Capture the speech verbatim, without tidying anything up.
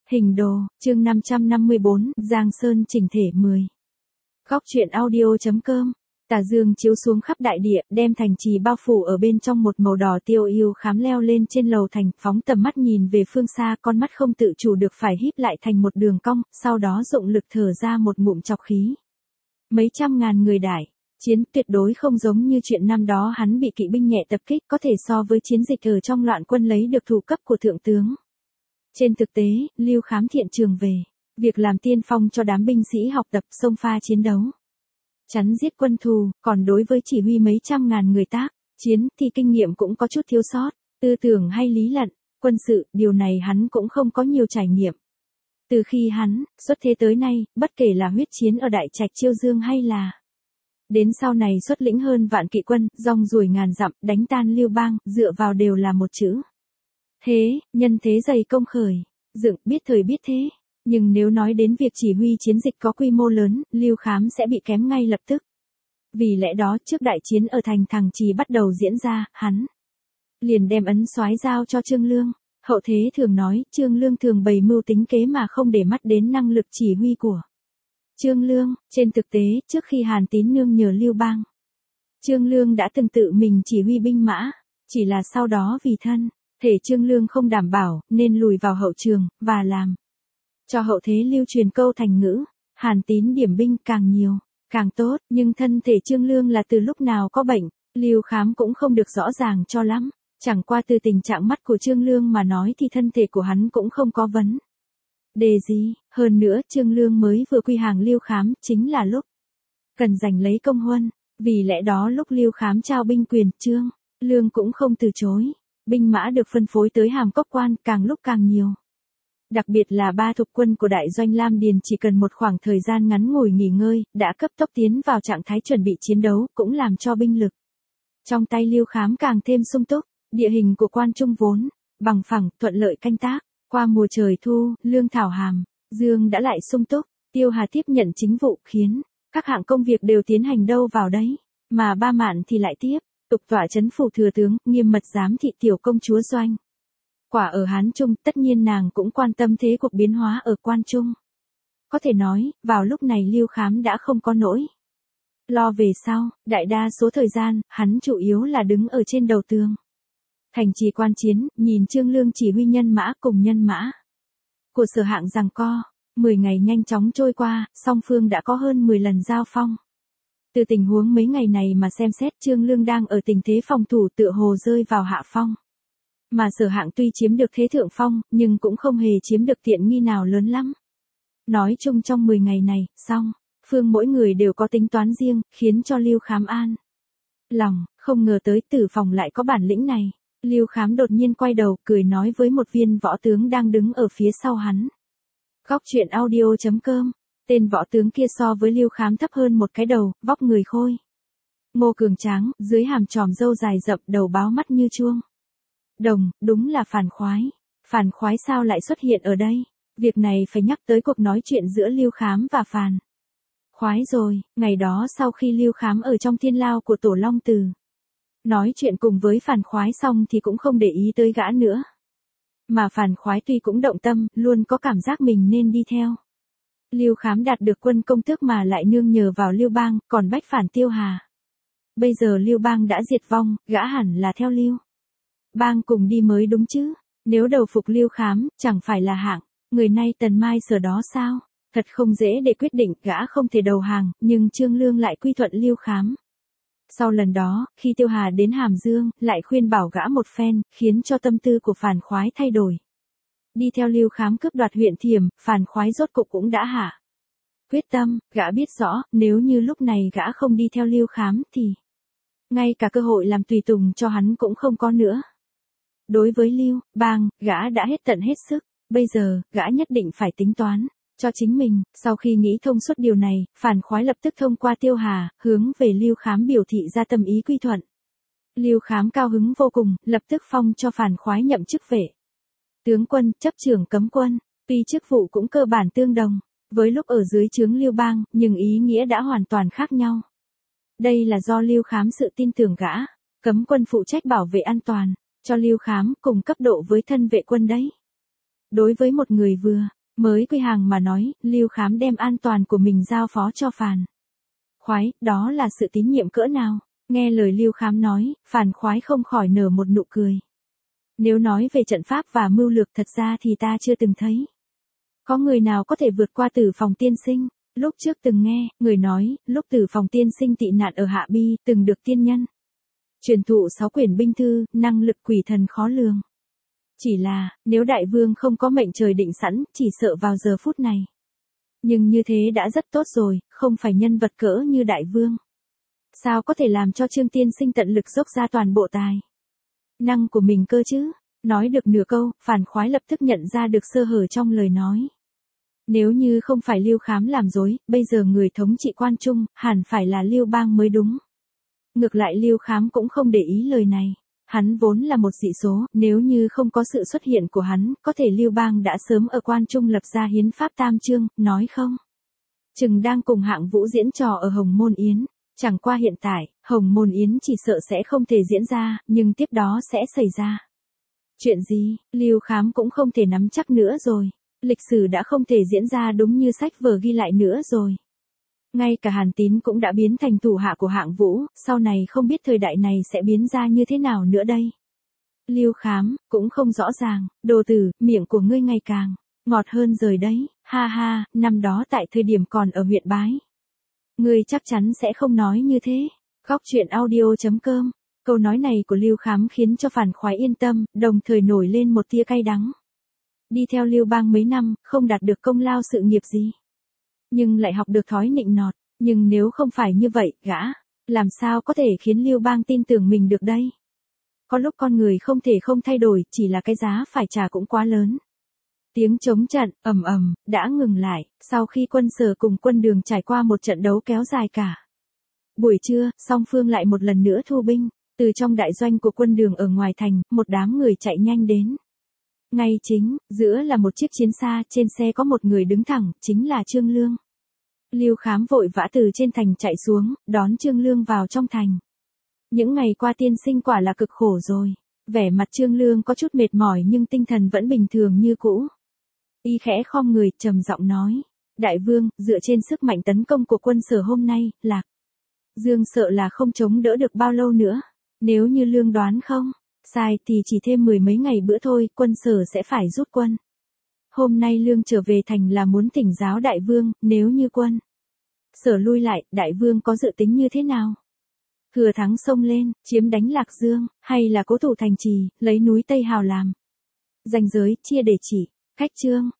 Hình đồ, chương năm trăm năm mươi bốn, Giang Sơn chỉnh thể mười. Góc truyện audio chấm com. Tà dương chiếu xuống khắp đại địa, đem thành trì bao phủ ở bên trong một màu đỏ tiêu yêu khám leo lên trên lầu thành, phóng tầm mắt nhìn về phương xa, con mắt không tự chủ được phải híp lại thành một đường cong, sau đó dụng lực thở ra một ngụm trọc khí. Mấy trăm ngàn người đại chiến tuyệt đối không giống như chuyện năm đó hắn bị kỵ binh nhẹ tập kích, có thể so với chiến dịch ở trong loạn quân lấy được thủ cấp của thượng tướng. Trên thực tế, Lưu Khám thiện trường về việc làm tiên phong cho đám binh sĩ học tập xông pha chiến đấu, chắn giết quân thù, còn đối với chỉ huy mấy trăm ngàn người tác chiến thì kinh nghiệm cũng có chút thiếu sót, tư tưởng hay lý luận, quân sự, điều này hắn cũng không có nhiều trải nghiệm. Từ khi hắn xuất thế tới nay, bất kể là huyết chiến ở Đại Trạch Chiêu Dương hay là đến sau này xuất lĩnh hơn vạn kỵ quân, rong ruổi ngàn dặm, đánh tan Lưu Bang, dựa vào đều là một chữ: thế. Nhân thế dày công khởi dựng, biết thời biết thế. Nhưng nếu nói đến việc chỉ huy chiến dịch có quy mô lớn, Lưu Khám sẽ bị kém ngay lập tức. Vì lẽ đó, trước đại chiến ở thành Thằng Trì bắt đầu diễn ra, hắn liền đem ấn soái giao cho Trương Lương. Hậu thế thường nói, Trương Lương thường bày mưu tính kế mà không để mắt đến năng lực chỉ huy của Trương Lương. Trên thực tế, trước khi Hàn Tín nương nhờ Lưu Bang, Trương Lương đã từng tự mình chỉ huy binh mã, chỉ là sau đó vì thân thể Trương Lương không đảm bảo, nên lùi vào hậu trường, và làm cho hậu thế lưu truyền câu thành ngữ: Hàn Tín điểm binh càng nhiều, càng tốt. Nhưng thân thể Trương Lương là từ lúc nào có bệnh, Lưu Khám cũng không được rõ ràng cho lắm. Chẳng qua từ tình trạng mắt của Trương Lương mà nói thì thân thể của hắn cũng không có vấn đề gì. Hơn nữa, Trương Lương mới vừa quy hàng Lưu Khám, chính là lúc cần giành lấy công huân. Vì lẽ đó lúc Lưu Khám trao binh quyền, Trương Lương cũng không từ chối. Binh mã được phân phối tới Hàm Cốc Quan càng lúc càng nhiều. Đặc biệt là ba thục quân của đại doanh Lam Điền chỉ cần một khoảng thời gian ngắn ngủi nghỉ ngơi, đã cấp tốc tiến vào trạng thái chuẩn bị chiến đấu, cũng làm cho binh lực trong tay Lưu Khám càng thêm sung túc. Địa hình của Quan Trung vốn bằng phẳng, thuận lợi canh tác. Qua mùa trời thu, lương thảo hàm dương đã lại sung túc. Tiêu Hà tiếp nhận chính vụ, khiến các hạng công việc đều tiến hành đâu vào đấy, mà Ba Mạn thì lại tiếp tục tọa chấn phủ thừa tướng, nghiêm mật giám thị tiểu công chúa Doanh. Quả ở Hán Trung, tất nhiên nàng cũng quan tâm thế cuộc biến hóa ở Quan Trung. Có thể nói, vào lúc này Lưu Khám đã không có nỗi lo về sau. Đại đa số thời gian, hắn chủ yếu là đứng ở trên đầu tường thành trì quan chiến, nhìn Trương Lương chỉ huy nhân mã cùng nhân mã của Sở Hạng giằng co. Mười ngày nhanh chóng trôi qua, song phương đã có hơn mười lần giao phong. Từ tình huống mấy ngày này mà xem xét, Trương Lương đang ở tình thế phòng thủ, tựa hồ rơi vào hạ phong. Mà Sở Hạng tuy chiếm được thế thượng phong, nhưng cũng không hề chiếm được tiện nghi nào lớn lắm. Nói chung trong mười ngày này, song phương mỗi người đều có tính toán riêng, khiến cho Lưu Khám an lòng. Không ngờ tới Tử Phòng lại có bản lĩnh này. Lưu Khám đột nhiên quay đầu, cười nói với một viên võ tướng đang đứng ở phía sau hắn. Góc truyện audio chấm com. Tên võ tướng kia so với Lưu Khám thấp hơn một cái đầu, vóc người khôi ngô cường tráng, dưới hàm tròm râu dài rậm, đầu báo mắt như chuông đồng. Đúng là Phàn Khoái. Phàn Khoái sao lại xuất hiện ở đây? Việc này phải nhắc tới cuộc nói chuyện giữa Lưu Khám và Phàn Khoái rồi. Ngày đó sau khi Lưu Khám ở trong thiên lao của Tổ Long Từ nói chuyện cùng với Phàn Khoái xong thì cũng không để ý tới gã nữa. Mà Phàn Khoái tuy cũng động tâm, luôn có cảm giác mình nên đi theo Lưu Khám đạt được quân công tước mà lại nương nhờ vào Lưu Bang, còn bách phản Tiêu Hà. Bây giờ Lưu Bang đã diệt vong, gã hẳn là theo Lưu Bang cùng đi mới đúng chứ. Nếu đầu phục Lưu Khám, chẳng phải là hạng người nay Tần Mai Sở đó sao? Thật không dễ để quyết định, gã không thể đầu hàng, nhưng Trương Lương lại quy thuận Lưu Khám. Sau lần đó, khi Tiêu Hà đến Hàm Dương, lại khuyên bảo gã một phen, khiến cho tâm tư của Phàn Khoái thay đổi. Đi theo Lưu Khám cướp đoạt huyện Thiểm, Phàn Khoái rốt cục cũng đã hạ quyết tâm. Gã biết rõ, nếu như lúc này gã không đi theo Lưu Khám thì ngay cả cơ hội làm tùy tùng cho hắn cũng không có nữa. Đối với Lưu Bang, gã đã hết tận hết sức. Bây giờ, gã nhất định phải tính toán cho chính mình. Sau khi nghĩ thông suốt điều này, Phàn Khoái lập tức thông qua Tiêu Hà, hướng về Lưu Khám biểu thị ra tâm ý quy thuận. Lưu Khám cao hứng vô cùng, lập tức phong cho Phàn Khoái nhậm chức vệ tướng quân, chấp trưởng cấm quân. Tuy chức vụ cũng cơ bản tương đồng với lúc ở dưới trướng Lưu Bang, nhưng ý nghĩa đã hoàn toàn khác nhau. Đây là do Lưu Khám sự tin tưởng gã. Cấm quân phụ trách bảo vệ an toàn cho Lưu Khám, cùng cấp độ với thân vệ quân đấy. Đối với một người vừa Mới quy hàng mà nói, Lưu Khám đem an toàn của mình giao phó cho Phàn Khoái, đó là sự tín nhiệm cỡ nào. Nghe lời Lưu Khám nói, Phàn Khoái không khỏi nở một nụ cười. Nếu nói về trận pháp và mưu lược thật ra thì ta chưa từng thấy. Có người nào có thể vượt qua Tử Phòng tiên sinh? Lúc trước từng nghe, người nói, lúc Tử Phòng tiên sinh tị nạn ở Hạ Bi, từng được tiên nhân truyền thụ sáu quyển binh thư, năng lực quỷ thần khó lường. Chỉ là, nếu đại vương không có mệnh trời định sẵn, chỉ sợ vào giờ phút này. Nhưng như thế đã rất tốt rồi, không phải nhân vật cỡ như đại vương. Sao có thể làm cho Trương tiên sinh tận lực dốc ra toàn bộ tài năng của mình cơ chứ? Nói được nửa câu, Phàn Khoái lập tức nhận ra được sơ hở trong lời nói. Nếu như không phải Lưu Khám làm dối, bây giờ người thống trị Quan Trung, hẳn phải là Lưu Bang mới đúng. Ngược lại Lưu Khám cũng không để ý lời này. Hắn vốn là một dị số, nếu như không có sự xuất hiện của hắn, có thể Lưu Bang đã sớm ở Quan Trung lập ra hiến pháp tam chương, nói không? Chừng đang cùng Hạng Vũ diễn trò ở Hồng Môn Yến. Chẳng qua hiện tại, Hồng Môn Yến chỉ sợ sẽ không thể diễn ra, nhưng tiếp đó sẽ xảy ra. Chuyện gì, Lưu Khám cũng không thể nắm chắc nữa rồi. Lịch sử đã không thể diễn ra đúng như sách vở ghi lại nữa rồi. Ngay cả Hàn Tín cũng đã biến thành thủ hạ của Hạng Vũ, sau này không biết thời đại này sẽ biến ra như thế nào nữa đây. Lưu Khám, cũng không rõ ràng, đồ tử, miệng của ngươi ngày càng ngọt hơn rồi đấy, ha ha, năm đó tại thời điểm còn ở huyện Bái. Ngươi chắc chắn sẽ không nói như thế. Góc truyện audio chấm com. Câu nói này của Lưu Khám khiến cho Phàn Khoái yên tâm, đồng thời nổi lên một tia cay đắng. Đi theo Lưu Bang mấy năm, không đạt được công lao sự nghiệp gì. Nhưng lại học được thói nịnh nọt, nhưng nếu không phải như vậy, gã, làm sao có thể khiến Lưu Bang tin tưởng mình được đây? Có lúc con người không thể không thay đổi, chỉ là cái giá phải trả cũng quá lớn. Tiếng trống trận, ầm ầm, đã ngừng lại, sau khi quân Sở cùng quân Đường trải qua một trận đấu kéo dài cả. Buổi trưa, song phương lại một lần nữa thu binh, từ trong đại doanh của quân Đường ở ngoài thành, một đám người chạy nhanh đến. Ngay chính, giữa là một chiếc chiến xa, trên xe có một người đứng thẳng, chính là Trương Lương. Lưu Khám vội vã từ trên thành chạy xuống, đón Trương Lương vào trong thành. Những ngày qua tiên sinh quả là cực khổ rồi. Vẻ mặt Trương Lương có chút mệt mỏi nhưng tinh thần vẫn bình thường như cũ. Y khẽ khom người, trầm giọng nói. Đại vương, dựa trên sức mạnh tấn công của quân Sở hôm nay, Lạc Dương sợ là không chống đỡ được bao lâu nữa. Nếu như Lương đoán không sai thì chỉ thêm mười mấy ngày bữa thôi, quân Sở sẽ phải rút quân. Hôm nay Lương trở về thành là muốn thỉnh giáo đại vương, nếu như quân Sở lui lại, đại vương có dự tính như thế nào? Thừa thắng xông lên, chiếm đánh Lạc Dương, hay là cố thủ thành trì, lấy núi Tây Hào làm danh giới, chia để chỉ, khách trương,